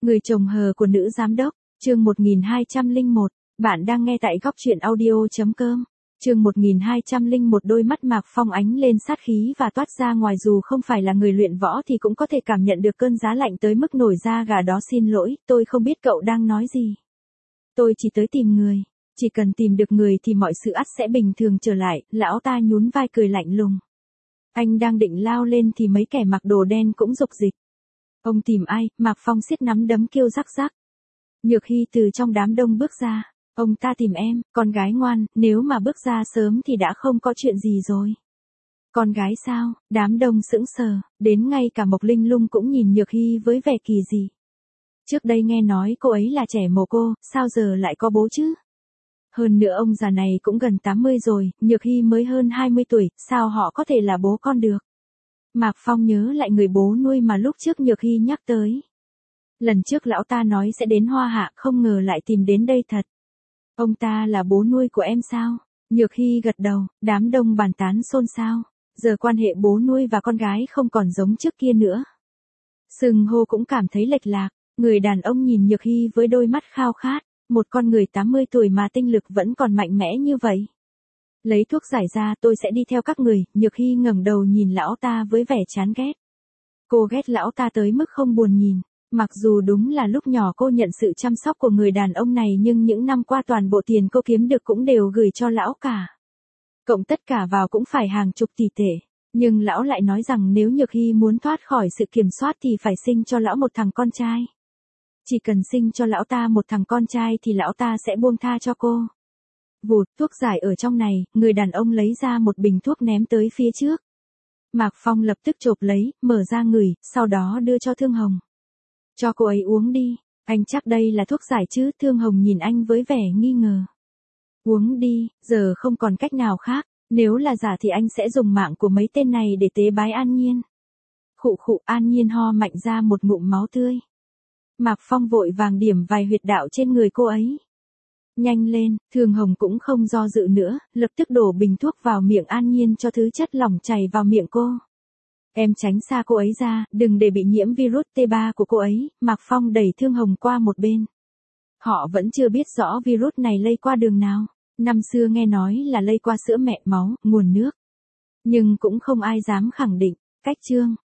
Người chồng hờ của nữ giám đốc, chương 1201, bạn đang nghe tại góc truyện audio.com. Chương 1201 đôi mắt Mạc Phong ánh lên sát khí và toát ra ngoài dù không phải là người luyện võ thì cũng có thể cảm nhận được cơn giá lạnh tới mức nổi da gà đó. Xin lỗi, tôi không biết cậu đang nói gì. Tôi chỉ tới tìm người, chỉ cần tìm được người thì mọi sự ắt sẽ bình thường trở lại, lão ta nhún vai cười lạnh lùng. Anh đang định lao lên thì mấy kẻ mặc đồ đen cũng rục dịch. Ông tìm ai? Mạc Phong siết nắm đấm kêu rắc rắc. Nhược Hy từ trong đám đông bước ra. Ông ta tìm em, con gái ngoan, nếu mà bước ra sớm thì đã không có chuyện gì rồi. Con gái sao? Đám đông sững sờ, đến ngay cả Mộc Linh Lung cũng nhìn Nhược Hy với vẻ kỳ dị. Trước đây nghe nói cô ấy là trẻ mồ cô, sao giờ lại có bố chứ? Hơn nữa ông già này cũng gần 80 rồi, Nhược Hy mới hơn 20 tuổi, sao họ có thể là bố con được? Mạc Phong nhớ lại người bố nuôi mà lúc trước Nhược Hy nhắc tới. Lần trước lão ta nói sẽ đến Hoa Hạ, không ngờ lại tìm đến đây thật. Ông ta là bố nuôi của em sao? Nhược Hy gật đầu, đám đông bàn tán xôn xao. Giờ quan hệ bố nuôi và con gái không còn giống trước kia nữa. Sừng hô cũng cảm thấy lệch lạc, người đàn ông nhìn Nhược Hy với đôi mắt khao khát, một con người 80 tuổi mà tinh lực vẫn còn mạnh mẽ như vậy. Lấy thuốc giải ra, tôi sẽ đi theo các người. Nhược Hy ngẩng đầu nhìn lão ta với vẻ chán ghét. Cô ghét lão ta tới mức không buồn nhìn. Mặc dù đúng là lúc nhỏ cô nhận sự chăm sóc của người đàn ông này nhưng những năm qua toàn bộ tiền cô kiếm được cũng đều gửi cho lão cả. Cộng tất cả vào cũng phải hàng chục tỷ tệ. Nhưng lão lại nói rằng nếu Nhược Hy muốn thoát khỏi sự kiểm soát thì phải sinh cho lão một thằng con trai. Chỉ cần sinh cho lão ta một thằng con trai thì lão ta sẽ buông tha cho cô. Vụt, thuốc giải ở trong này, người đàn ông lấy ra một bình thuốc ném tới phía trước. Mạc Phong lập tức chộp lấy, mở ra ngửi, sau đó đưa cho Thương Hồng. Cho cô ấy uống đi, anh chắc đây là thuốc giải chứ? Thương Hồng nhìn anh với vẻ nghi ngờ. Uống đi, giờ không còn cách nào khác, nếu là giả thì anh sẽ dùng mạng của mấy tên này để tế bái An Nhiên. Khụ khụ, An Nhiên ho mạnh ra một ngụm máu tươi. Mạc Phong vội vàng điểm vài huyệt đạo trên người cô ấy. Nhanh lên, Thương Hồng cũng không do dự nữa, lập tức đổ bình thuốc vào miệng An Nhiên cho thứ chất lỏng chảy vào miệng cô. Em tránh xa cô ấy ra, đừng để bị nhiễm virus T3 của cô ấy. Mạc Phong đẩy Thương Hồng qua một bên. Họ vẫn chưa biết rõ virus này lây qua đường nào. Năm xưa nghe nói là lây qua sữa mẹ, máu, nguồn nước. Nhưng cũng không ai dám khẳng định. Cách chương